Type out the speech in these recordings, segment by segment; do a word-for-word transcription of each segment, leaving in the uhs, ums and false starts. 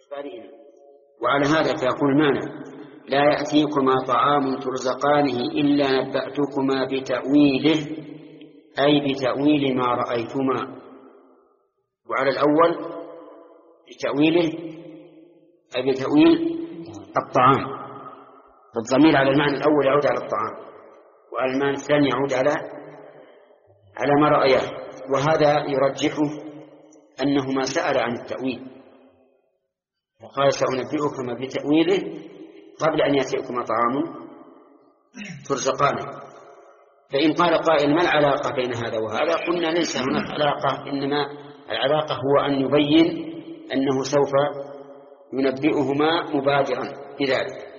وعلى هذا فيقول المعنى: لا يأتيكما طعام ترزقانه إلا نبأتكما بتأويله، أي بتأويل ما رأيتما. وعلى الأول بتأويله أي بتأويل الطعام، والضمير على المعنى الأول يعود على الطعام، وعلى المعنى الثاني يعود على على ما رأيه. وهذا يرجحه أنهما سأل عن التأويل، وقال: سأنبئكما بتأويله قبل أن يأتيكما طعام ترزقانه. فإن قال قائل: ما العلاقة بين هذا وهذا؟ قلنا: ليس هناك علاقة، إنما العلاقة هو أن يبين أنه سوف ينبئهما مبادرا بذلك.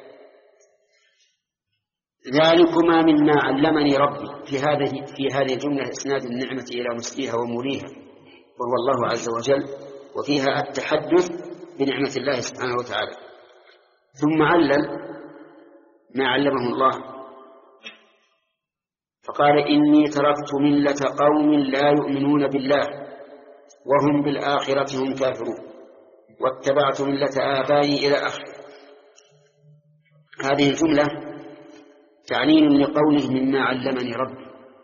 ذلكما مما علمني ربي. في هذه في هذه الجملة إسناد النعمة إلى مسليها وموليها، وهو الله عز وجل، وفيها التحدث بنعمة الله سبحانه وتعالى. ثم علل ما علمه الله فقال: إني تركت ملة قوم لا يؤمنون بالله وهم بالآخرة هم كافرون واتبعت ملة آبائي إلى آخره. هذه الجملة تعليل لقوله: مما علمني ربي.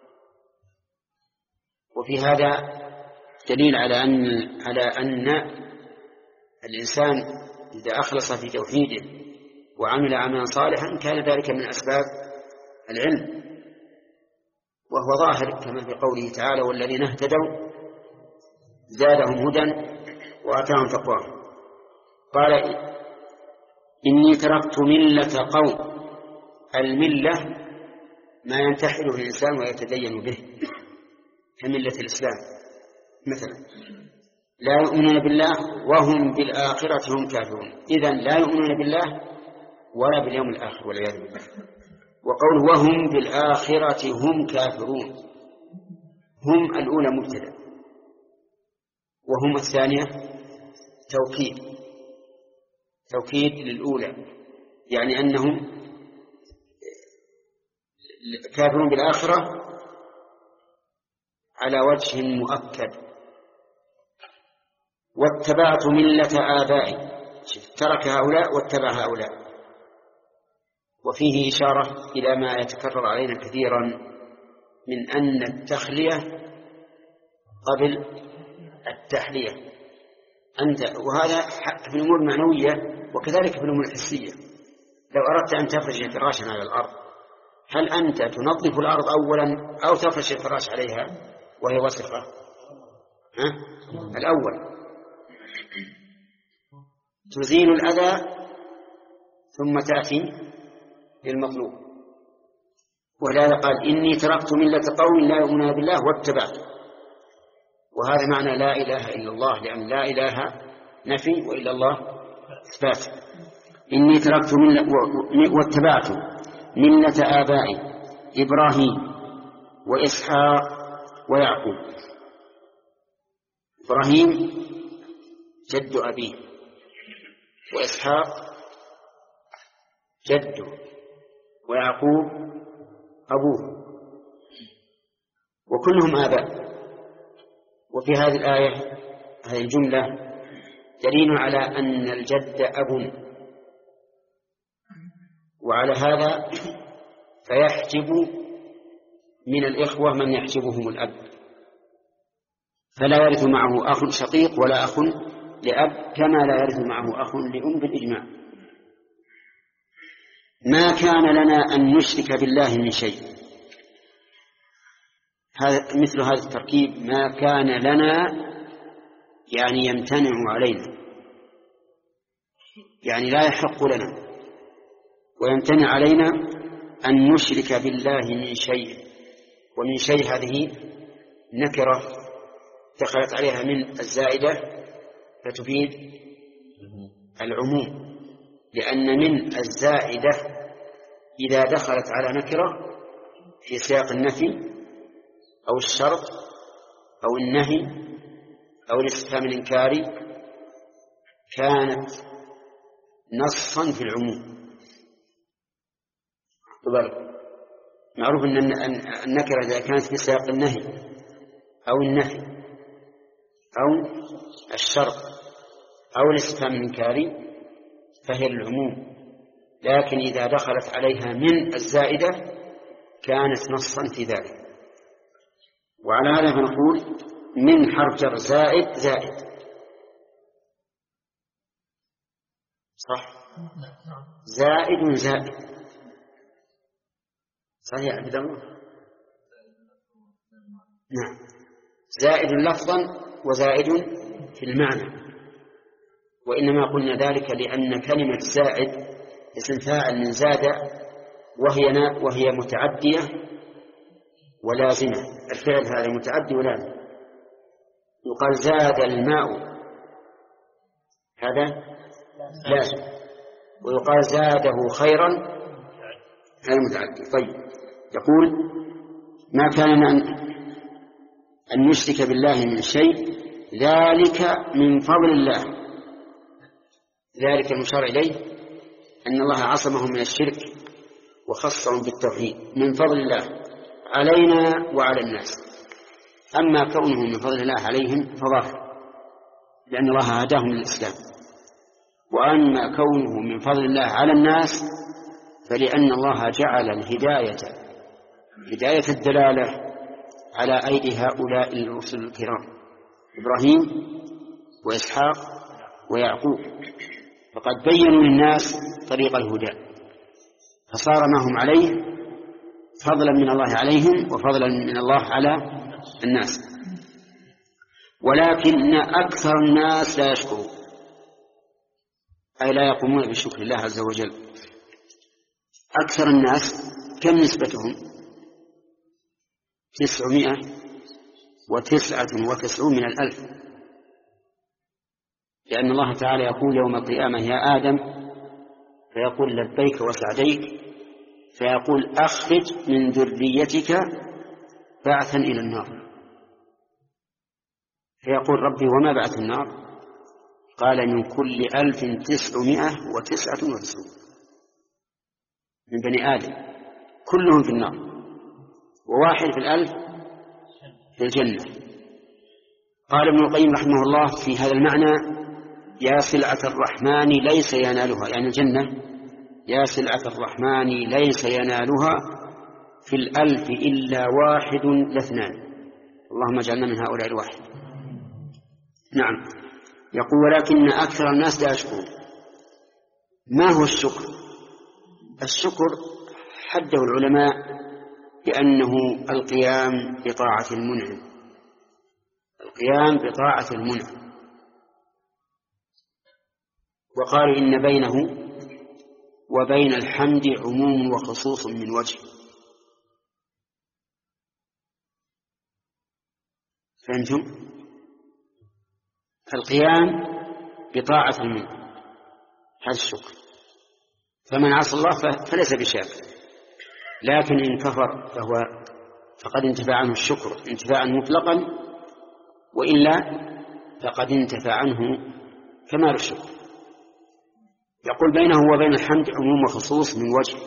وفي هذا دليل على أن على أن الإنسان إذا أخلص في توحيده وعمل عملا صالحا كان ذلك من أسباب العلم، وهو ظاهر كما في قوله تعالى: والذين اهتدوا زادهم هدى وآتاهم تقواهم. قال: إني تركت ملة قوم. الملة ما ينتحله الإنسان ويتدين به كملة الإسلام مثلا. لا يؤمنون بالله وهم بالآخرة هم كافرون، إذن لا يؤمنون بالله ولا باليوم الآخر والعياذ بالله. وقوله وهم بالآخرة هم كافرون، هم الأولى مبتدأ، وهم الثانية توكيد توكيد للأولى، يعني أنهم كافرون بالآخرة على وجه مؤكد. واتبعت ملة آبائي، ترك هؤلاء واتبع هؤلاء. وفيه إشارة إلى ما يتكرر علينا كثيرا من أن التخلية قبل التحلية. أنت وهذا في الأمور المعنوية وكذلك في الأمور الحسية. لو أردت أن تفرش فراشا على الأرض، هل أنت تنظف الأرض أولا أو تفرش الفراش عليها وهي وسخة؟ ها؟ الأول تزيل الأذى ثم تأتي للمطلوب. ولهذا قال: إني تركت ملة قوم لا يؤمنون بالله واتبعت. وهذا معنى لا إله إلا الله، لأن لا إله نفي وإلا الله إثبات. إني تركت ملة واتبعت ملة آبائي إبراهيم وإسحاق ويعقوب. إبراهيم جد أبيه، وإسحاق جده، ويعقوب أبوه، وكلهم آباء. وفي هذه الآية هذه الجملة دليل على أن الجد أب، وعلى هذا فيحجب من الإخوة من يحجبهم الأب، فلا يرث معه أخ شقيق ولا أخ لأب، كما لا يرث معه أخ لأم بالإجماع. ما كان لنا أن نشرك بالله من شيء. هذا مثل هذا التركيب، ما كان لنا يعني يمتنع علينا، يعني لا يحق لنا ويمتنع علينا أن نشرك بالله من شيء. ومن شيء هذه نكرة دخلت عليها من الزائدة فتفيد العموم، لأن من الزائدة إذا دخلت على نكرة في سياق النفي أو الشرط أو النهي أو الاستفهام الإنكاري كانت نصا في العموم. معروف أن النكرة إذا كانت في سياق النهي أو النفي أو الشرط أو الاستفهام الإنكاري فهي للعموم، لكن إذا دخلت عليها من الزائدة كانت نصا في ذلك. وعلى هذا فنقول من حرف جر زائد زائد، صح؟ زائد زائد، صحيح عبد الله؟ نعم، زائد لفظا وزائد في المعنى. وإنما قلنا ذلك لأن كلمة زائد اسم فاعل من زاد، وهي وهي متعدية ولازمة. الفعل هذا متعدي ولازم، يقال زاد الماء، هذا لازم، ويقال زاده خيرا، هذا متعدي. طيب، يقول ما كان أن يشرك بالله من شيء، ذلك من فضل الله. ذلك المشار إليه أن الله عصمهم من الشرك وخصهم بالتوحيد من فضل الله علينا وعلى الناس. أما كونه من فضل الله عليهم فظاهر، لأن الله هداهم للإسلام. وأما كونه من فضل الله على الناس فلأن الله جعل الهداية هداية الدلالة على أيدي هؤلاء الرسل الكرام إبراهيم وإسحاق ويعقوب، فقد بينوا للناس طريق الهدى، فصار ما هم عليه فضلا من الله عليهم وفضلا من الله على الناس. ولكن أكثر الناس لا يشكرون، أي لا يقومون بشكر الله عز وجل. أكثر الناس كم نسبتهم؟ تسعمائة وتسعة وتسعون من الألف، لأن الله تعالى يقول يوم القيامة يا آدم، فيقول لبيك وسعديك، فيقول أخرج من ذريتك بعثا إلى النار، فيقول ربي وما بعث النار؟ قال من كل ألف تسعمائة وتسعة وتسعون من بني آدم كلهم في النار، وواحد في الألف في الجنة. قال ابن القيم رحمه الله في هذا المعنى يا سلعة الرحمن ليس ينالها، يعني الجنة، يا سلعة الرحمن ليس ينالها في الألف إلا واحد لاثنان، اللهم اجعلنا من هؤلاء الواحد. نعم، يقول ولكن أكثر الناس لا يشكرون. ما هو الشكر؟ الشكر حده العلماء بأنه القيام بطاعة المنعم، القيام بطاعة المنعم. وقالوا إن بينه وبين الحمد عموم وخصوص من وجه. فهمتم؟ القيام بطاعة المنعم هذا الشكر، فمن عصى الله فليس بشاكر، لكن إن كفر فهو فقد انتفى عنه الشكر انتفاعا مطلقا، وإلا فقد انتفى عنه كمال الشكر. يقول بينه وبين الحمد عموم وخصوص من وجه.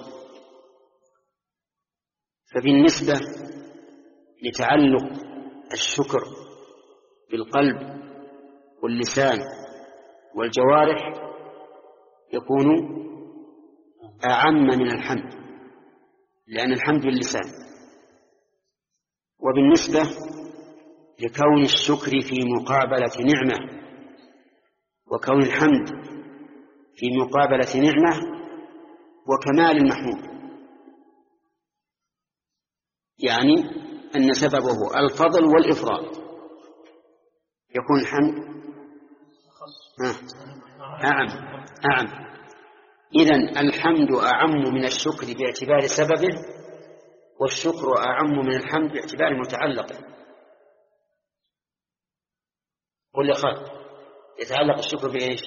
فبالنسبة لتعلق الشكر بالقلب واللسان والجوارح يكون أعم من الحمد، لأن الحمد باللسان. وبالنسبة لكون الشكر في مقابلة نعمة وكون الحمد في مقابلة نعمة وكمال المحمود، يعني أن سببه الفضل والإفراط، يكون الحمد أعم أعم. إذن الحمد أعم من الشكر باعتبار سببه، والشكر أعم من الحمد باعتبار متعلقه. قل لي خالد، يتعلق الشكر بإيش؟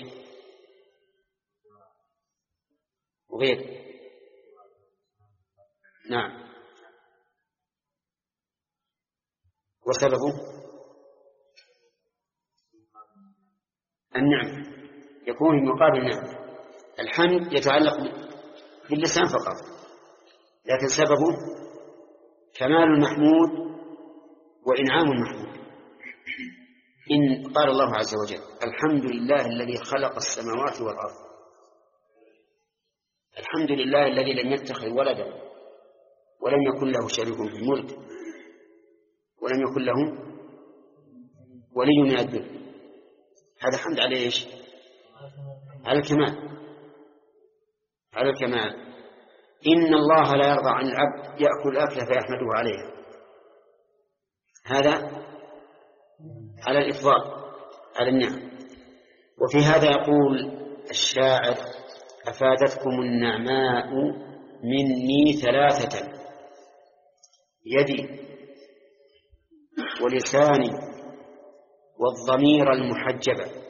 وغير. نعم، وسببه النعم، يكون في مقابل النعم. الحمد يتعلق باللسان فقط، لكن سببه كمال المحمود وإنعام المحمود. إن قال الله عز وجل: الحمد لله الذي خلق السماوات والأرض. الحمد لله الذي لم يتخذ ولدا ولم يكن له شريك في الملك ولم يكن له ولي من الذل. هذا حمد على ايش؟ على الكمال، على الكمال. إن الله لا يرضى عن العبد يأكل أكله فيحمده عليها، هذا على الإفضال، على النعم. وفي هذا يقول الشاعر: أفادتكم النعماء مني ثلاثة: يدي ولساني والضمير المحجبة.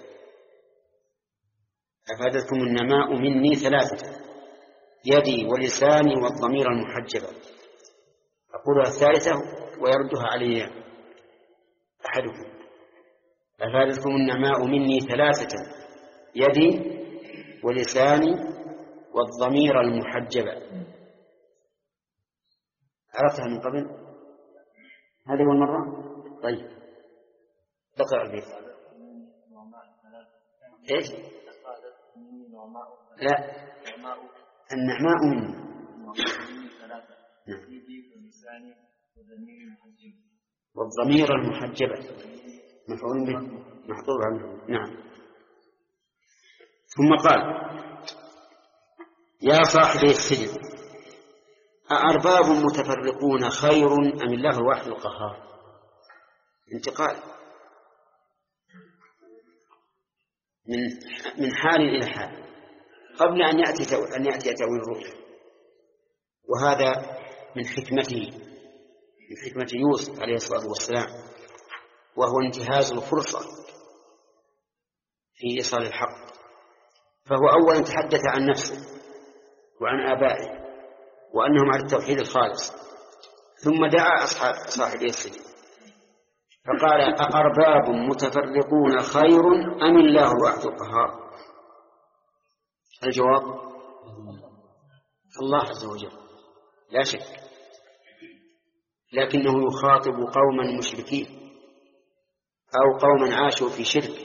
أفادتكم النعماء مني ثلاثة: يدي ولساني والضمير المحجبة. أقولها الثالثة ويردها علي أحدكم: أفادتكم النعماء مني ثلاثة: يدي ولساني والضمير المحجبة. عرفتها من قبل؟ هذه أول مرة؟ طيب اقرأ البيت. إيش؟ لا، النعماء مني والضمير المحجبة مفعول به محظور عنه. نعم. ثم قال: يا صاحبي السجن أأرباب متفرقون خير أم الله الواحد القهار؟ انتقال من من حال إلى حال قبل أن يأتي أن يأتي تأويل الرؤيا. وهذا من حكمته، من حكمة يوسف عليه الصلاة والسلام، وهو انتهاز الفرصة في إيصال الحق. فهو أولا تحدث عن نفسه وعن آبائه وأنهم على التوحيد الخالص، ثم دعا أصحاب صاحب السجن فقال: أأرباب متفرقون خير أم الله الواحد القهار؟ الجواب: الله عز وجل لا شك، لكنه يخاطب قوما مشركين أو قوما عاشوا في شرك،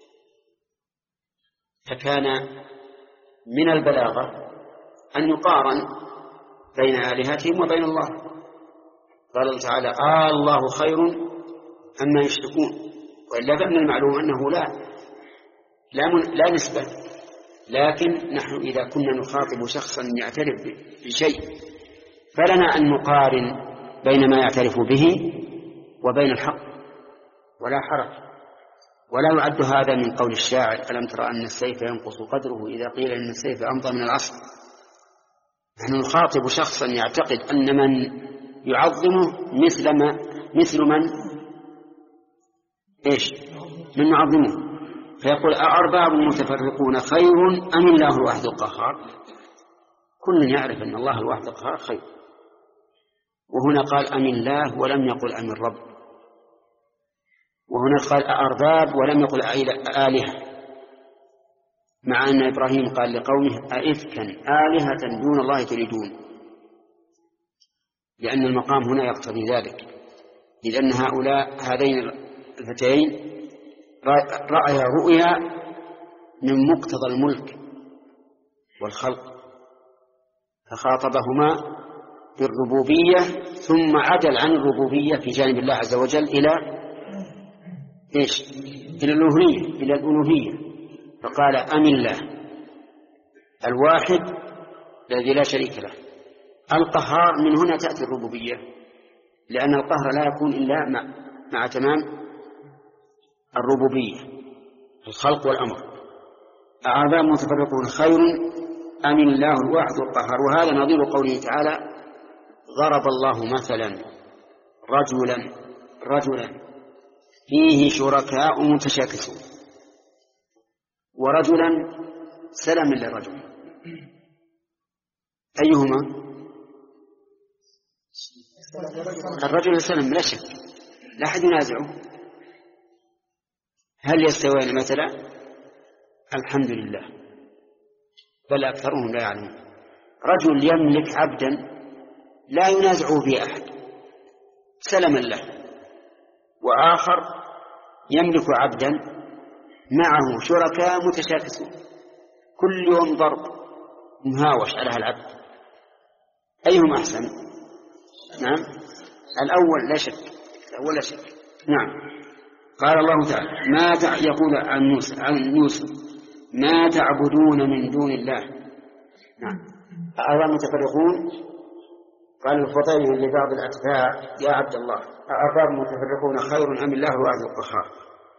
فكان من البلاغة أن يقارن بين آلهتهم وبين الله. قال الله تعالى: آه الله خير أما يشركون. وإلا فمن المعلوم أنه لا لا, من لا نسبة، لكن نحن إذا كنا نخاطب شخصا يعترف بشيء فلنا أن نقارن بين ما يعترف به وبين الحق، ولا حرج. ولا يعد هذا من قول الشاعر: ألم ترى أن السيف ينقص قدره إذا قيل إن السيف أمضى من العصر. نحن نخاطب شخصا يعتقد أن من يعظمه مثل ما مثل من إيش من يعظمه، فيقول: أأرباب متفرقون خير أم الله الواحد القهار؟ كل يعرف أن الله الواحد القهار خير. وهنا قال: أم الله ولم يقل أم الرب. وهنا قال: أأرباب ولم يقل آلهة، مع أن إبراهيم قال لقومه: أئفكا آلهة دون الله تريدون، لأن المقام هنا يقتضي ذلك، إذ أن هؤلاء هذين الفتيين رأيا رؤيا من مقتضى الملك والخلق، فخاطبهما بالربوبية ثم عدل عن الربوبية في جانب الله عز وجل إلى إيش؟ إلى الألوهية، إلى الألوهية. فقال: أم الله الواحد الذي لا شريك له القهار. من هنا تأتي الربوبية، لأن القهر لا يكون إلا مع, مع تمام الربوبية، الخلق والأمر. أأرباب متفرقون خير أم الله الواحد القهار. وهذا نظير قوله تعالى: ضرب الله مثلا رجلا رجلا فيه شركاء متشاكسون، ورجلا سلما للرجل، أيهما؟ الرجل سلم لا شك، لا أحد ينازعه. هل يستويان مثلا؟ الحمد لله، بل أكثرهم لا يعلمون. رجل يملك عبدا لا ينازعه به أحد سلما له، وآخر يملك عبدا معه شركاء متشاكسون، كل يوم ضرب مهاوش على هالعبد، أيهم أحسن؟ نعم الأول لا شك، الأول لا شك. نعم. قال الله تعالى ما تع... يقول عن موسى عن يوسف ما تعبدون من دون الله. نعم. أأرباب متفرقون؟ قال الفضيل لبعض الأتباع يا عبد الله أأرباب متفرقون خير أم الله الواحد القهار؟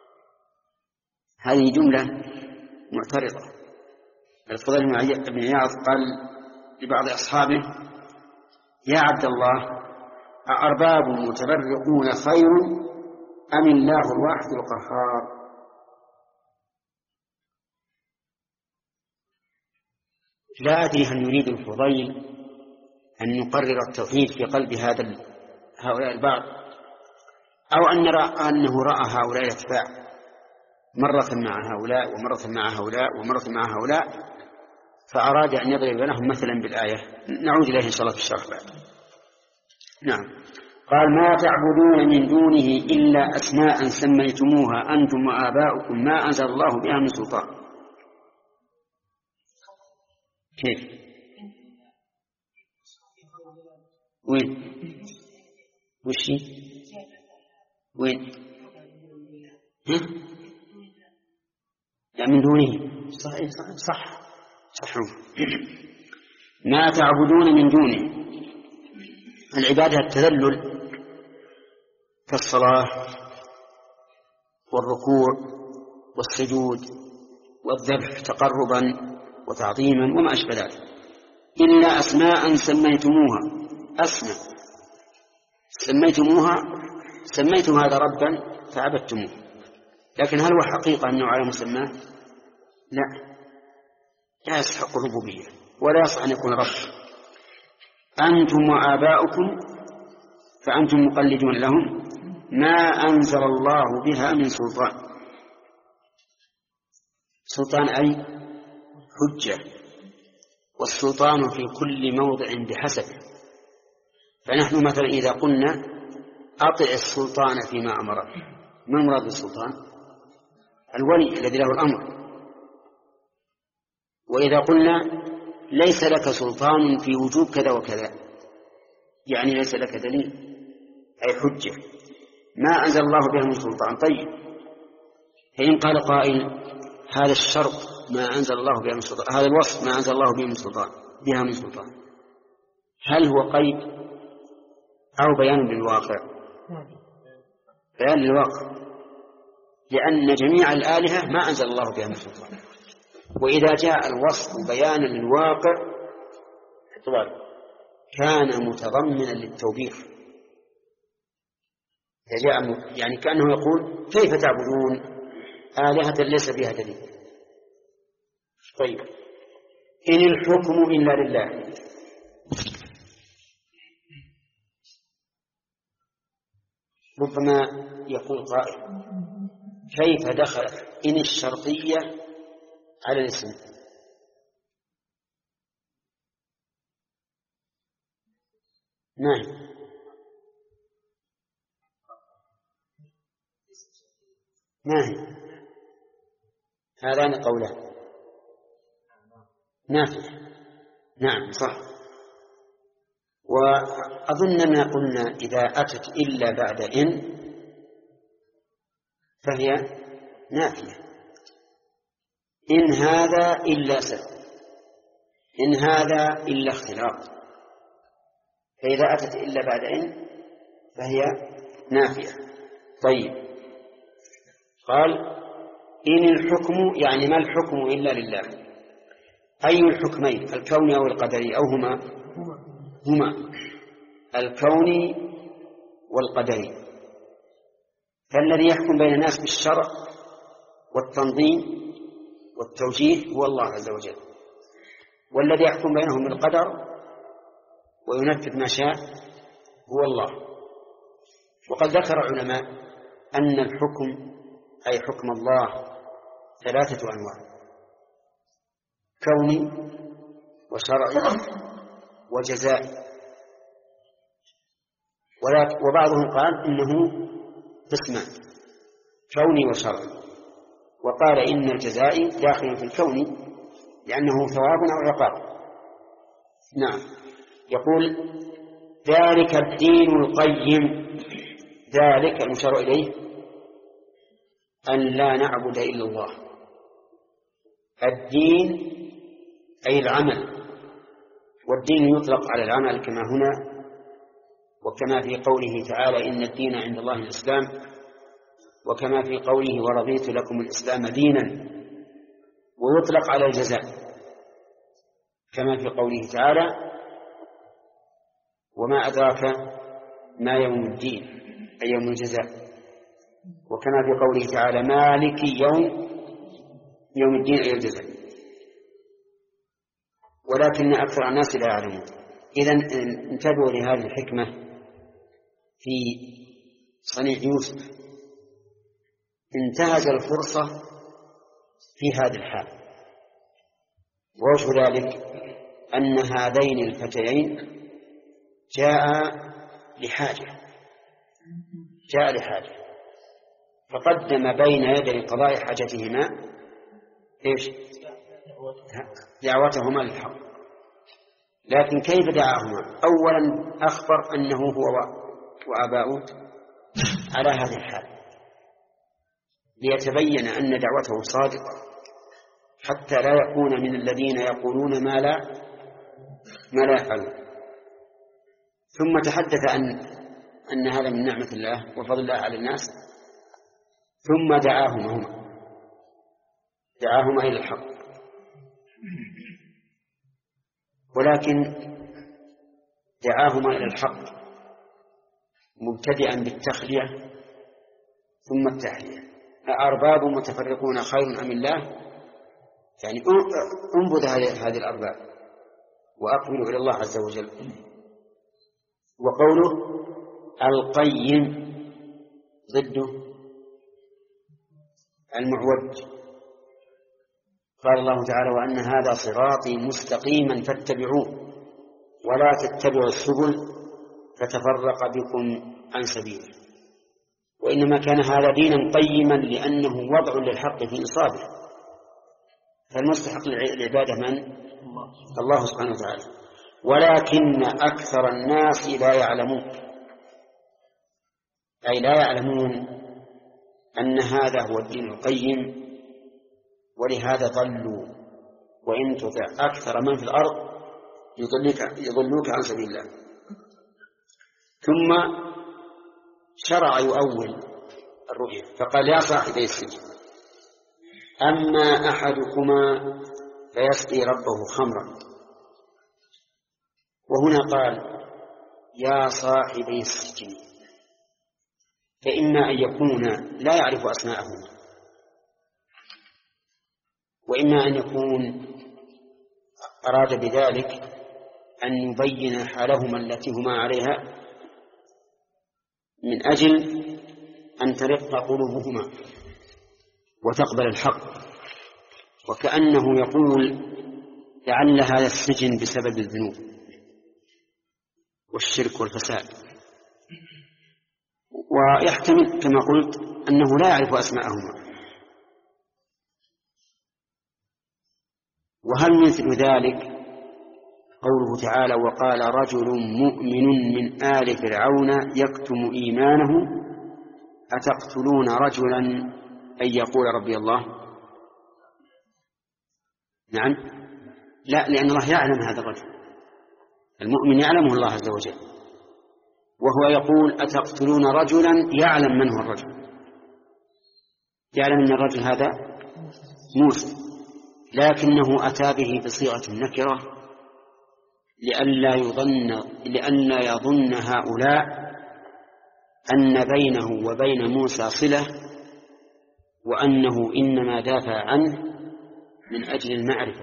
هذه جملة معترضة. الفضيل بن عياض قال لبعض أصحابه يا عبد الله أأرباب متفرقون خير أم الله الواحد القهار؟ لا أدري هل يريد الفضيل أن يقرر التوحيد في قلب هذا هؤلاء البعض، أو أن رأى أنه رأى هؤلاء الأتباع مرة مع هؤلاء ومرة مع هؤلاء ومرة مع هؤلاء فأراد أن يضرب لهم مثلا بالآية. نعود إليه إن شاء الله في الشرح بعد. نعم. قال ما تعبدون من دونه إلا أسماء سميتموها أنتم وآباؤكم ما أنزل الله بها من سلطان. كيف؟ وين؟ وشي؟ وين؟ ها؟ لا من دونه. صح صح صح. ما تعبدون من دونه، العبادة التذلل كالصلاة والركوع والسجود والذبح تقربا وتعظيما وما أشبه ذلك، إلا أسماء سميتموها. أسماء سميتموها، سميتم هذا ربا فعبدتموه، لكن هل هو حقيقة أنه على مسماه؟ لا، لا يستحق الربوبية ولا يصح أن يكون رب. أنتم وآباؤكم فأنتم مقلدون لهم ما أنزل الله بها من سلطان. سلطان أي حجة، والسلطان في كل موضع بحسب. فنحن مثلا إذا قلنا أطع السلطان فيما أمرك، ما مراد السلطان؟ الولي الذي له الأمر. وإذا قلنا ليس لك سلطان في وجوب كذا وكذا، يعني ليس لك دليل أي حجة، ما أنزل الله بها من سلطان. طيب فإن قال قائل هذا الشرط ما أنزل الله بها من سلطان، هذا الوصف ما أنزل الله بها من سلطان بها من سلطان، هل هو قيد أو بيان للواقع؟ بيان للواقع، لأن جميع الآلهة ما أنزل الله بها من سلطان. وإذا جاء الوصف بيانا للواقع كان متضمنا للتوبيخ. إذا جاء يعني كأنه يقول كيف تعبدون آلهة ليس بها دليل؟ طيب إن الحكم إلا لله. ربما يقول قائل كيف دخلت إن الشرطية على الاسم؟ نعم نعم هذان قولان نافع. نعم صح. وأظننا قلنا إذا أتت إلا بعد إن فهي نافية. إن هذا إلا سبب، إن هذا إلا اختلاط، فإذا أتت إلا بعد إن فهي نافية. طيب قال إن الحكم يعني ما الحكم إلا لله. أي الحكمين الكوني أو القدري أو هما؟ هما الكوني والقدري. فالذي يحكم بين الناس بالشرع والتنظيم والتوجيه هو الله عز وجل، والذي يحكم بينهم بالقدر وينفذ ما شاء هو الله. وقد ذكر علماء أن الحكم أي حكم الله ثلاثة أنواع: كوني وشرعي وجزائي. وبعضهم قال إنه قسمان: كوني وشرعي، وقال إن الجزاء داخل في الكون لأنه ثواب أو عقاب. نعم. يقول ذلك الدين القيم، ذلك المشار إليه أن لا نعبد إلا الله. الدين أي العمل، والدين يطلق على العمل كما هنا وكما في قوله تعالى إن الدين عند الله الإسلام، وكما في قوله ورضيت لكم الإسلام دينا، ويطلق على الجزاء كما في قوله تعالى وما أدراك ما يوم الدين أي يوم الجزاء، وكما في قوله تعالى مالك يوم يوم الدين أي الجزاء، ولكن أكثر الناس لا يعلمون. إذن انتبهوا لهذه الحكمة في صنيع يوسف، انتهز الفرصة في هذه الحال. ووجه ذلك أن هذين الفتيين جاء لحاجة جاء لحاجة فقدم بين يدي قضاء حاجتهما إيش؟ دعوتهما للحق. لكن كيف دعاهما؟ أولا أخبر أنه هو وآباؤه على هذه الحال ليتبين أن دعوته صادقة، حتى لا يكون من الذين يقولون ما لا ما لا يفعلون. ثم تحدث أن أن هذا من نعمة الله وفضل الله على الناس، ثم دعاهما هما دعاهما إلى الحق. ولكن دعاهما إلى الحق مبتدئا بالتخلية ثم التحلية. أأرباب متفرقون خير أم الله؟ يعني انبذ هذه الأرباب وأقبلوا إلى الله عز وجل. وقوله القيم ضده المعوج. قال الله تعالى وأن هذا صراطي مستقيما فاتبعوه ولا تتبعوا السبل فتفرق بكم عن سبيله. وإنما كان هذا دينا قيما لأنه وضع للحق في إصابه، فالمستحق للعبادة من؟ الله سبحانه وتعالى. ولكن أكثر الناس لا يعلمون، أي لا يعلمون أن هذا هو الدين القيم، ولهذا ضلوا. وإن تطع أكثر من في الأرض يضلك يضلوك عن سبيل الله. ثم شرع يؤول الرؤيا فقال يا صاحبي السجن أما أحدكما فيسقي ربه خمرا. وهنا قال يا صاحبي السجن، فإما أن يكون لا يعرف أسماءهما، وإما أن يكون أراد بذلك أن يبين حالهما التي هما عليها من أجل أن ترق قلوبهما وتقبل الحق، وكأنه يقول لعل هذا السجن بسبب الذنوب والشرك والفساد. ويحتمل كما قلت أنه لا يعرف أسماءهما. وهل مثل ذلك قوله تعالى وقال رجل مؤمن من آل فرعون يكتم إيمانه أتقتلون رجلا أن يقول ربي الله؟ نعم، لا، لأن الله يعلم هذا الرجل، المؤمن يعلمه الله عز وجل، وهو يقول أتقتلون رجلا يعلم من هو الرجل، يعلم أن الرجل هذا موسى، لكنه أتى به بصيغة النكرة لئلا يظن لئلا يظن هؤلاء أن بينه وبين موسى صلة، وأنه إنما دافع عنه من أجل المعرفة.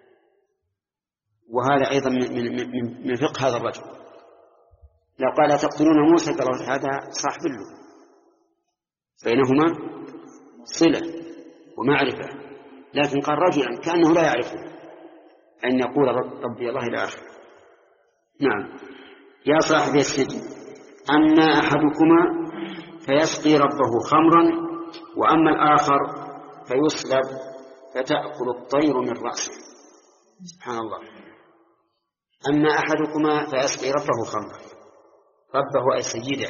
وهذا أيضا من, من, من فقه هذا الرجل. لو قال تقتلون موسى قال هذا صاحب له، بينهما صلة ومعرفة، لكن قال رجلا كأنه لا يعرفه أن يقول ربي الله إلى آخره. نعم. يا صاحب السجن أما أحدكما فيسقي ربه خمرا وأما الآخر فيصلب فتأكل الطير من رأسه. سبحان الله. أما أحدكما فيسقي ربه خمرا، ربه أي سيده،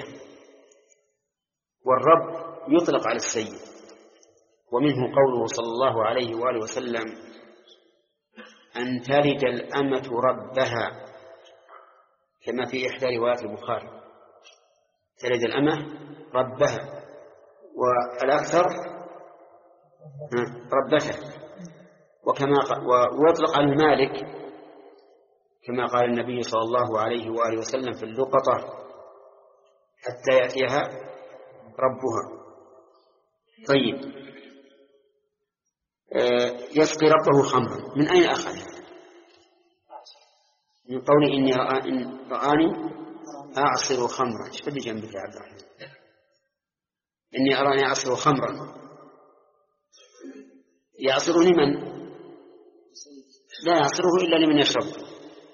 والرب يطلق على السيد، ومنه قوله صلى الله عليه وآله وسلم: أن تلد الأمة ربها، كما في إحدى روايات البخاري: تلد الأمة ربها، والأكثر ربته. وكما ويطلق على المالك كما قال النبي صلى الله عليه وآله وسلم في اللقطة: حتى يأتيها ربها. طيب، يسقي ربه خمرا، من أين أخذ؟ من قول إني رآني أعصر خمرا. ايش بدي جنبك يا عبد الرحمن؟ إني أراني أعصر خمرا، يعصره لمن؟ لا يعصره إلا لمن يشرب،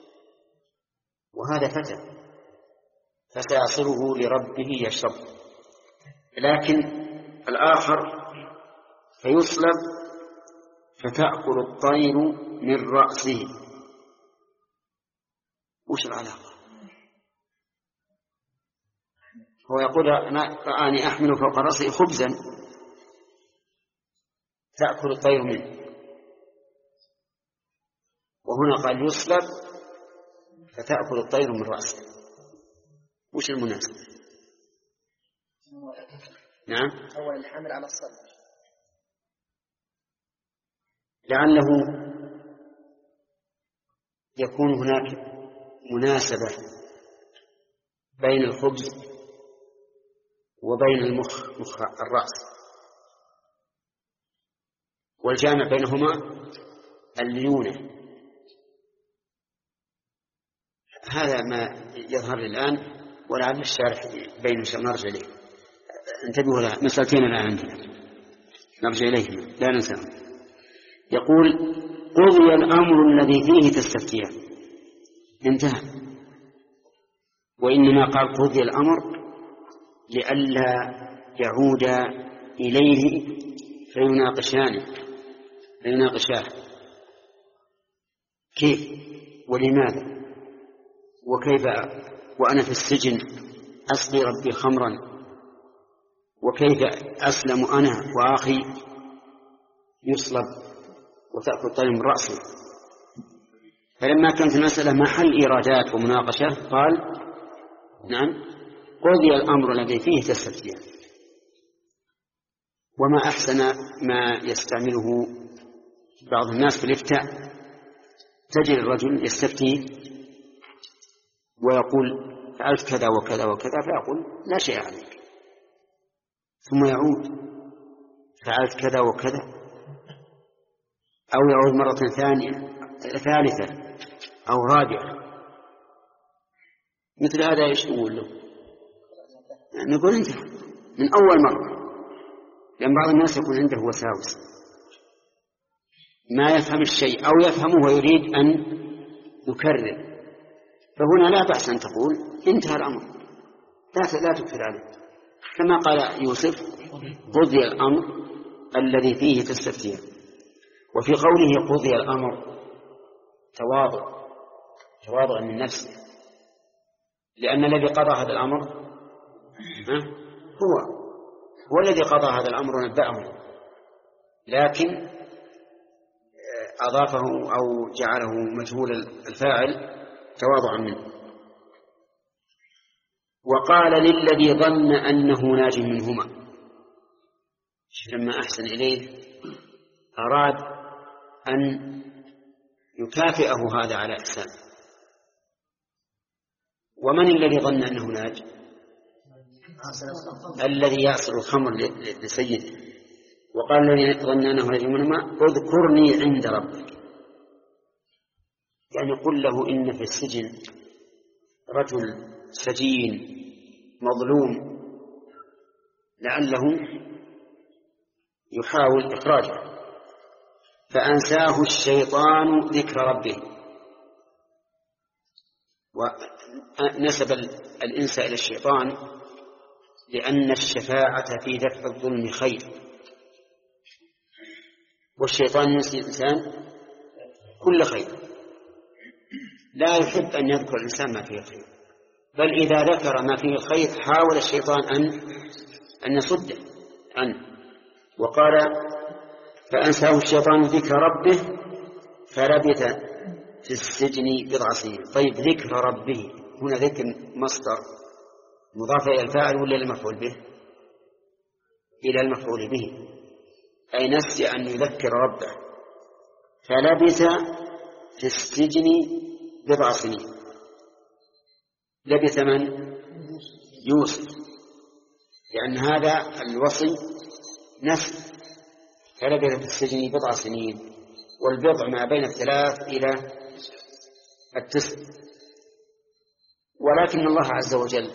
وهذا فتى، فسيعصره لربه يشرب. لكن الآخر فيصلب فتأكل الطير من رأسه. وش العلاقة؟ هو يقول: أنا رآني أحمل فوق رأسي خبزا تأكل الطير منه، وهنا قال يصلب فتأكل الطير من رأسه. وش المناسبة؟ نعم، هو الحمل على الصلب، لعله يكون هناك مناسبة بين الخبز وبين المخ، مخ الرأس، والجامع بينهما الليونة. هذا ما يظهر الآن، ولعل الشارح بين إن شاء الله نرجع إليه. انتبهوا لها، مسألتين الآن عندنا نرجع إليهما لا ننساهم. يقول: قضي الأمر الذي فيه تستفتيان. انتهى. وإنما قال قضي الأمر لئلا يعود إليه فيناقشانه فيناقشاه كيف ولماذا وكيف، وأنا في السجن أسقي ربي خمرا، وكيف أسلم أنا وأخي يصلب وتأكل الطير من رأسه. فلما كانت المسألة محل إيرادات ومناقشة قال: نعم، قضي الأمر الذي فيه تستفتيان. وما أحسن ما يستعمله بعض الناس في الإفتاء، تجد الرجل يستفتي ويقول: فعلت كذا وكذا وكذا، فيقول: لا شيء عليك، ثم يعود: فعلت كذا وكذا، أو يعود مرة ثانية ثالثة أو رابعة. مثل هذا إيش نقول له؟ نقول: انت من أول مرة، لأن بعض الناس يكون عنده وساوس، ما يفهم الشيء أو يفهمه ويريد أن يكرر، فهنا لا بأس أن تقول: انتهى الأمر، لا لا تكثر عليه، كما قال يوسف: قضي الأمر الذي فيه تستفتيان. وفي قوله قضي الأمر تواضع تواضع من نفسه، لأن الذي قضى هذا الأمر هو هو الذي قضى هذا الأمر ونبأه، لكن أضافه أو جعله مجهول الفاعل تواضعا منه. وقال للذي ظن أنه ناج منهما، لما أحسن إليه أراد أن يكافئه هذا على إحسانه. ومن الذي ظن أنه ناج؟ الذي يعصر الخمر لسيده. وقال الذي ظن أنه ناج منهما: اذكرني عند ربك، يعني قل له إن في السجن رجل سجين مظلوم لعله يحاول إخراجه، فأنساه الشيطان ذكر ربه، ونسب الإنس إلى الشيطان لأن الشفاعة في دفع الظلم خير، والشيطان ينسي الإنسان كل خير، لا يحب أن يذكر الإنسان ما فيه خير، بل إذا ذكر ما فيه الخير حاول الشيطان أن أن يصده عنه. وقال فأنساه الشيطان ذكر ربه فلبث في السجن بضع سنين. طيب ذكر ربه هنا ذكر مصدر مضاف إلى الفاعل ولا المفعول به؟ إلى المفعول به، أي نسي أن يذكر ربه، فلبث في السجن بضع سنين. لبث من؟ يوسف، لأن هذا الوصي نسي، فلبث في السجن بضع سنين، والبضع ما بين الثلاث إلى التسع. ولكن الله عز وجل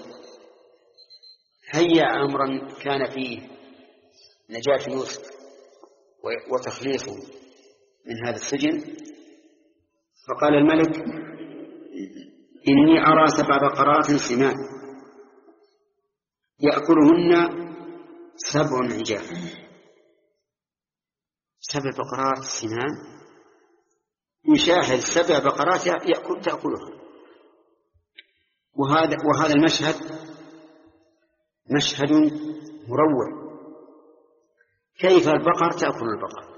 هيأ أمرا كان فيه نجاة يوسف وتخليصه من هذا السجن، فقال الملك إني أرى سبع بقرات سمان يأكلهن سبع عجاف. سبع بقرات سمان يشاهد سبع بقرات يأكل تأكلها، وهذا وهذا المشهد مشهد مروع. كيف البقر تأكل البقر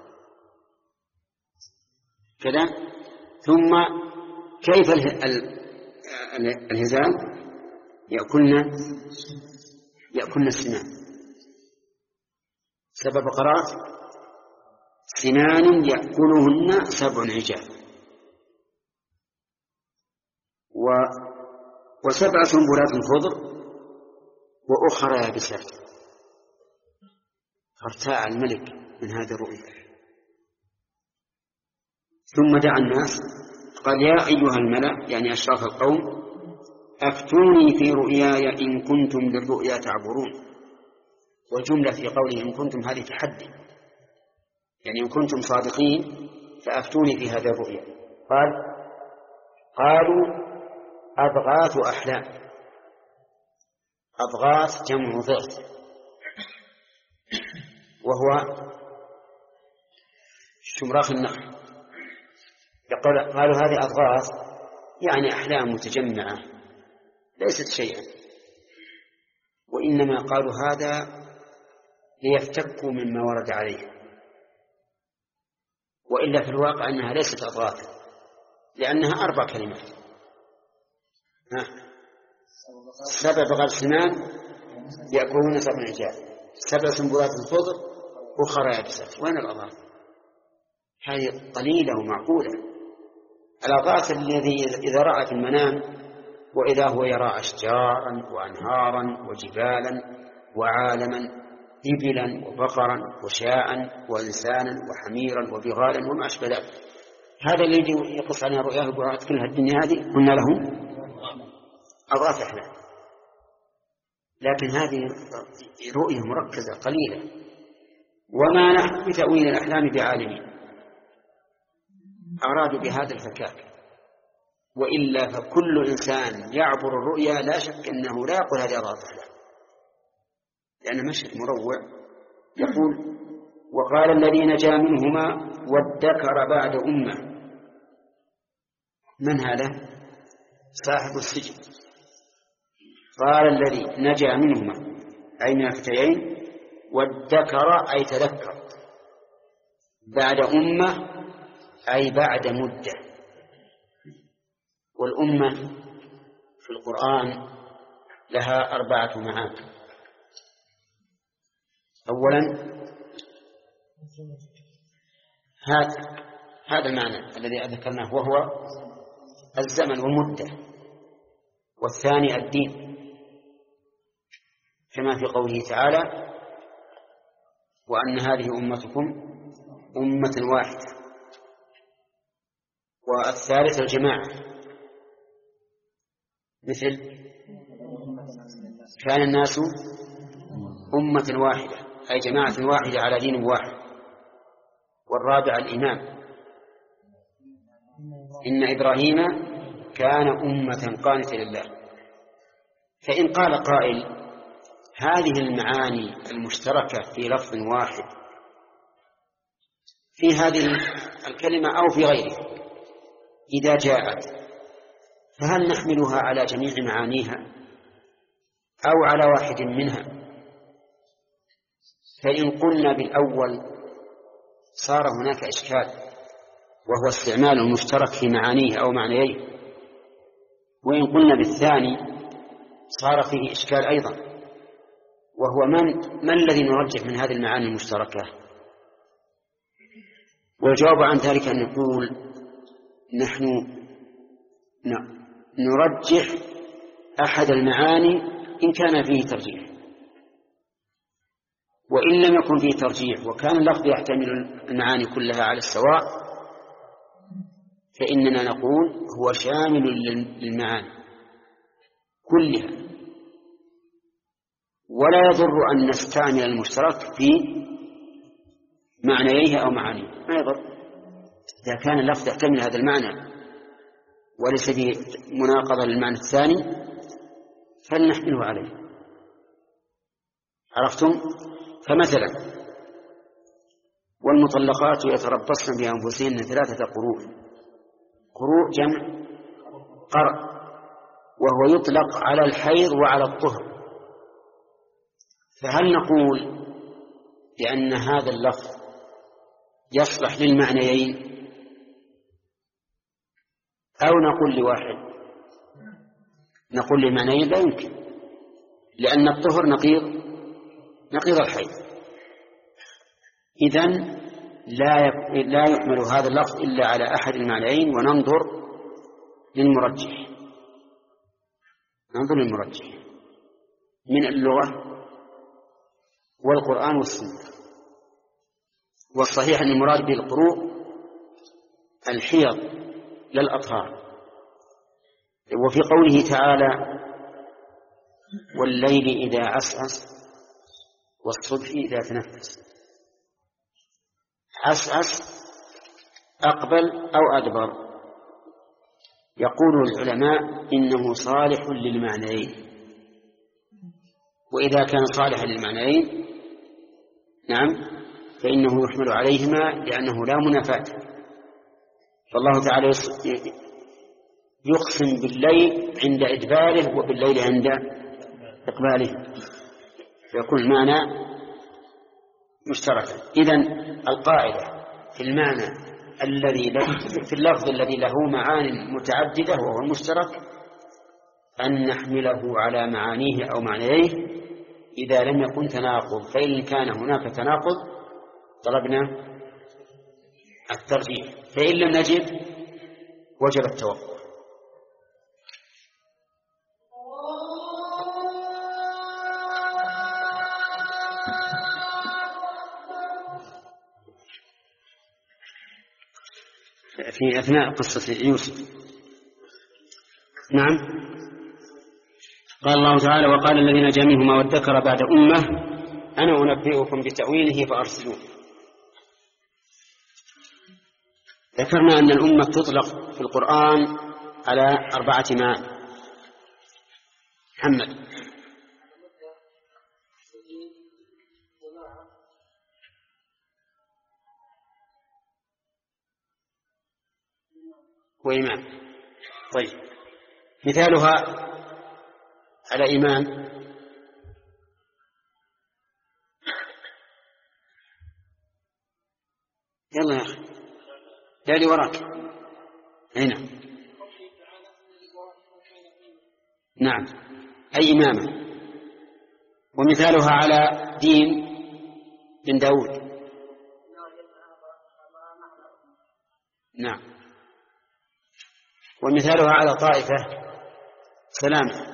كذا، ثم كيف الهزال يأكلن يأكلن السنان. سبع بقرات سنان يأكلهن سبع عجاف، و وسبع سنبلات خضر وأخرى يابسات. فارتاع الملك من هذه الرؤيا، ثم دعا الناس قال يا أيها الملأ، يعني أشراف القوم، أفتوني في رؤياي إن كنتم للرؤيا تعبرون. والجملة في قوله إن كنتم هذه تحدي، يعني إن كنتم صادقين فأفتوني في هذه الرؤيا. قال قالوا أضغاث أحلام. أضغاث جمع ضغط، وهو شمراخ النخل. قالوا هذه أضغاث يعني أحلام متجمعة ليست شيئا، وإنما قالوا هذا ليفتكوا مما ورد عليه، وإلا في الواقع أنها ليست أضغاث لأنها أربع كلمات. سبع بقر سمان يأكلون سبع عجاف، سبع سنبلات خضر أخرى يابسات. وين الأضغاث؟ هذه قليلة ومعقولة. الأضغاث الذي إذا رأى في المنام وإذا هو يرى أشجارا وأنهارا وجبالا وعالما، إبلا وبقرا وشاء وإنسانا وحميرا وبغالا وما أشبه ذلك. هذا اللي يجي يقص علينا رؤياه القرآن كلها الدنيا هذه قلنا له أضغاث أحلام، لكن هذه رؤية مركزة قليلة. وما نحن بتأويل الأحلام بعالمين. أرادوا بهذا الفكاك، وإلا فكل إنسان يعبر الرؤيا لا شك أنه لا يقول هذه أضغاث أحلام، لأن مشهد مروع. يقول وقال الذي نجا منهما وادكر بعد أمة. من هذا؟ صاحب السجن. قال الذي نجا منهما أي من الفتيين، وادكر أي تذكر، بعد أمة أي بعد مدة. والأمة في القرآن لها أربعة معاني. أولا هذا هذا المعنى الذي ذكرناه وهو الزمن والمدة. والثاني الدين، كما في قوله تعالى وأن هذه أمتكم أمة واحدة. والثالث الجماعة، مثل كان الناس أمة واحدة أي جماعة واحدة على دين واحد. والرابع الإمام، إن إبراهيم كان أمة قانتة لله. فإن قال قائل هذه المعاني المشتركة في لفظ واحد في هذه الكلمة أو في غيرها إذا جاءت، فهل نحملها على جميع معانيها أو على واحد منها؟ فإن قلنا بالأول صار هناك إشكال، وهو استعمال المشترك في معانيه أو معنيه، وإن قلنا بالثاني صار فيه إشكال أيضا، وهو من, من الذي نرجح من هذه المعاني المشتركة؟ والجواب عن ذلك أن نقول نحن نرجح أحد المعاني إن كان فيه ترجيح، وإن لم يكن فيه ترجيح وكان اللفظ يحتمل المعاني كلها على السواء فإننا نقول هو شامل للمعاني كلها، ولا يضر أن نستعمل المشترك في معنيه أو معانيه، ما يضر إذا كان اللفظ يحتمل هذا المعنى وليس به مناقضة للمعنى الثاني فلنحمله عليه. عرفتم؟ فمثلا والمطلقات يتربصن بأنفسهن ثلاثة قروء، قروء جمع قرء، وهو يطلق على الحيض وعلى الطهر، فهل نقول بأن هذا اللفظ يصلح للمعنيين أو نقول لواحد؟ نقول للمعنيين لا يمكن، لأن الطهر نقيض نقيض الحيض، إذن لا لا يحمل هذا اللفظ إلا على أحد المعنيين، وننظر للمرجح ننظر للمرجح من اللغة والقرآن والسنة. والصحيح أن المراد بالقروء الحيض للأطهار، وفي قوله تعالى والليل إذا عسعس والصبح إذا تنفس، عسعس أقبل أو أدبر، يقول العلماء إنه صالح للمعنيين، وإذا كان صالحا للمعنيين نعم فإنه يحمل عليهما لأنه لا منافاة. فالله تعالى يقسم بالليل عند إدباره وبالليل عند إقباله، فيكون المعنى مشتركا. إذن القاعدة في المعنى الذي في اللفظ الذي له معاني متعددة وهو المشترك أن نحمله على معانيه أو معنيه إذا لم يكن تناقض، فإن كان هناك تناقض طلبنا الترجيح، فإن لم نجد وجب التوقف. في أثناء قصة يوسف نعم قال الله تعالى وقال الذين نجا منهما وادكر بعد أمة أنا أنبئكم بتأويله فأرسلوه. ذكرنا أن الأمة تطلق في القرآن على أربعة معاني. محمد وإمام. طيب مثالها على إمام يلا يا أخي دالي وراك هنا نعم أي إمامة. ومثالها على دين بن داود نعم. ومثالها على طائفة سلامة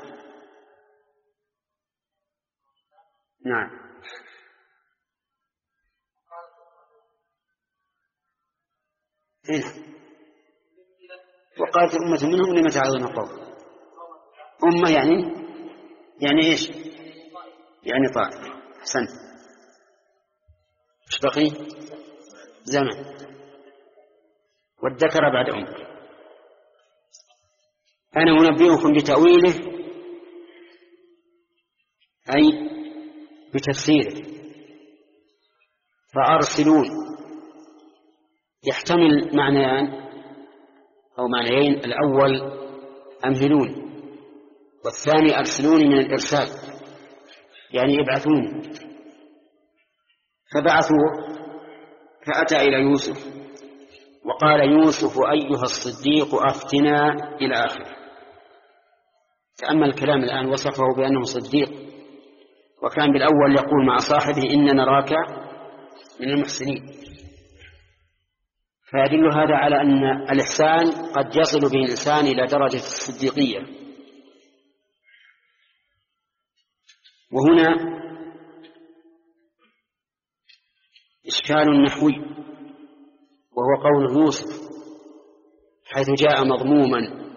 نعم. هنا وقالت أمة منهم لما تعظون قوم. أمة يعني يعني إيش؟ يعني طائفة. أحسنت. إيش بقي؟ زمن. والذكر بعد أمة أنا أنبئكم بتأويله أي بتفسيره. فأرسلون يحتمل معنيان أو معنيين: الأول أمهلون، والثاني أرسلون من الإرسال، يعني ابعثون. فبعثوه فأتى إلى يوسف وقال: يوسف أيها الصديق أفتنا، إلى آخره. تأمل الكلام الآن، وصفه بأنه صديق، وكان بالأول يقول مع صاحبه: إننا نراك من المحسنين. فيدل هذا على أن الإحسان قد يصل به الإنسان إلى درجة الصديقية. وهنا إشكال نحوي، وهو قول يوسف حيث جاء مضموما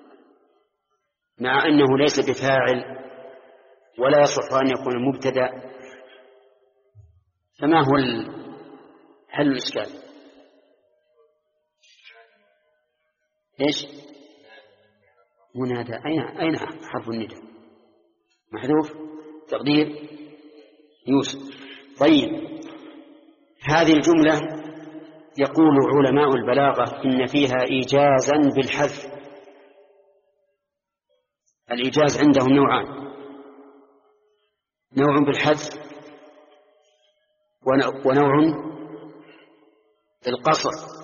مع أنه ليس بفاعل ولا يصح أن يكون مبتدأ. فما هو حل الإشكال؟ إيش؟ منادى. أين أين حرف النداء؟ محذوف، تقدير يوسف. طيب، هذه الجملة يقول علماء البلاغة إن فيها إيجازا بالحذف. الإيجاز عندهم نوعان: نوع بالحذف ونوع بالقصر.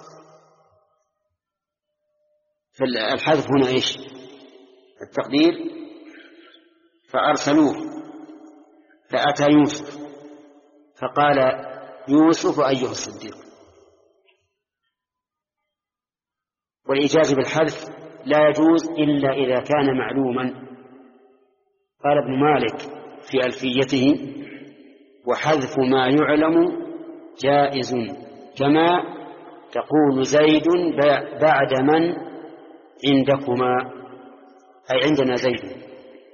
فالحذف هنا إيش؟ التقدير: فأرسلوه فأتى يوسف فقال: يوسف أيها الصديق. والإيجاز بالحذف لا يجوز إلا إذا كان معلوما. قال ابن مالك في ألفيته: وحذف ما يعلم جائز، كما تقول زيد بعد من عندكما، أي عندنا زيد.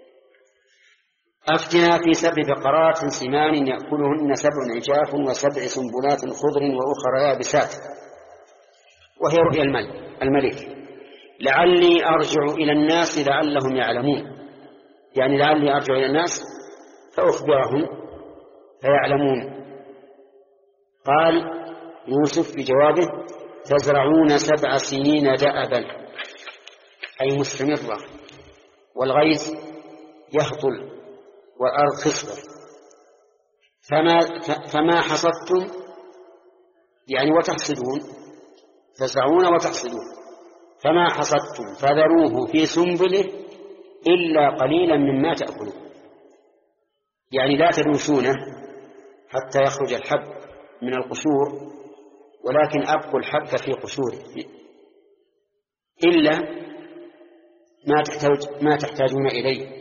أفتنا في سبع بقرات سمان يأكلهن سبع عجاف وسبع سنبلات خضر وأخرى يابسات، وهي رؤيا الملك. لعلي أرجع إلى الناس لعلهم يعلمون، يعني لعلي أرجع إلى الناس فأخبرهم فيعلمون. قال يوسف في جوابه: تزرعون سبع سنين دأبا، أي مستمرة، والغيث يهطل والأرض خصبة، فما, فما حصدتم، يعني وتحصدون، تزرعون وتحصدون، فما حصدتم فذروه في سنبله إلا قليلا مما تأكلون، يعني لا تدوسونه حتى يخرج الحب من القشور، ولكن أبقوا الحب في قشوره إلا ما تحتاج ما تحتاجون إليه.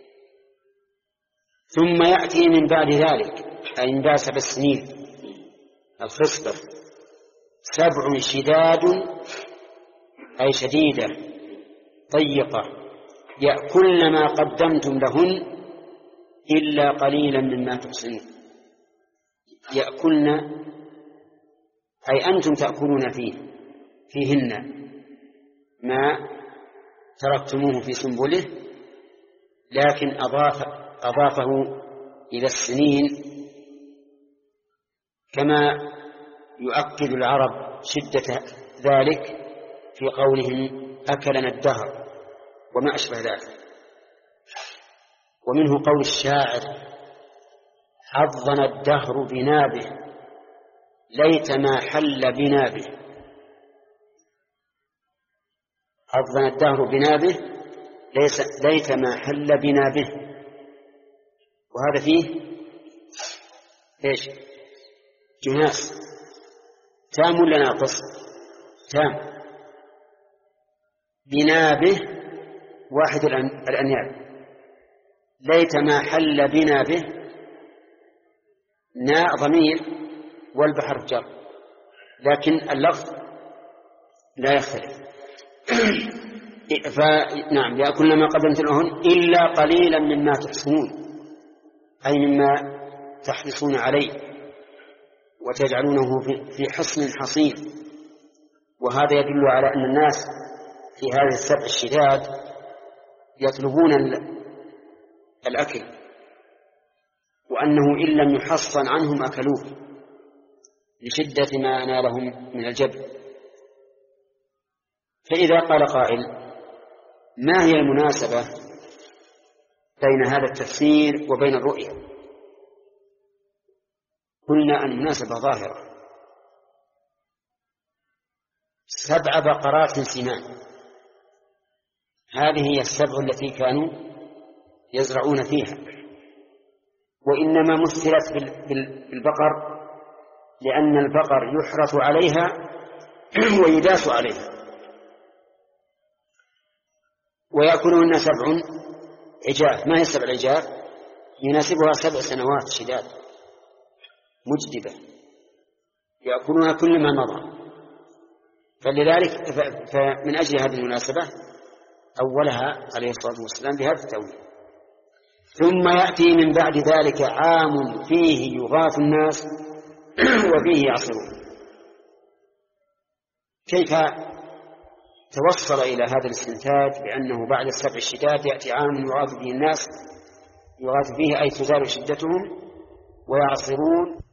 ثم يأتي من بعد ذلك، أي من بعد سبع سنين الخصبة، سبع شداد، أي شديدة ضيقة، يأكلن ما قدمتم لهن إلا قليلا مما تحسنون. يأكلن أي أنتم تأكلون فيه فيهن ما تركتموه في سنبله، لكن أضاف أضافه إلى السنين كما يؤكد العرب شدة ذلك في قولهم أكلنا الدهر وما أشبه ذلك. ومنه قول الشاعر: حظنا الدهر بنابه ليت ما حل بنابه. حظنا الدهر بنابه ليت ما حل بنابه. وهذا فيه ايش؟ جناس تام ولا ناقص؟ تام. بنابه واحد الأنياب، ليت ما حل بنابه، ناء ضمير والبحر جر، لكن اللفظ لا يختلف. فنعم، يأكلن ما قدمت لهن إلا قليلا مما تحسنون، أي مما تحرصون عليه وتجعلونه في حصن حصين. وهذا يدل على أن الناس في هذه السبع الشداد يطلبون الأكل وأنه إن لم يحصن عنهم أكلوه لشدة ما نالهم من الجبل. فإذا قال قائل ما هي المناسبة بين هذا التفسير وبين الرؤية؟ قلنا أن المناسبة ظاهرة. سبع بقرات سمان، هذه هي السبع التي كانوا يزرعون فيها، وإنما مثلت بالبقر لأن البقر يحرث عليها ويداس عليها، ويأكلهن سبع عجاف. ما هي السبع العجاف؟ يناسبها سبع سنوات شداد مجدبة يأكلونها كل ما مضى. فلذلك فمن أجل هذه المناسبة أولها عليه الصلاة والسلام بهذا التأويل. ثم يأتي من بعد ذلك عام فيه يغاث الناس وفيه يعصرون. كيف توصل إلى هذا الاستنتاج بأنه بعد السبع الشداد يأتي عام يغاث فيه الناس، يغاث فيه أي تزال شدتهم ويعصرون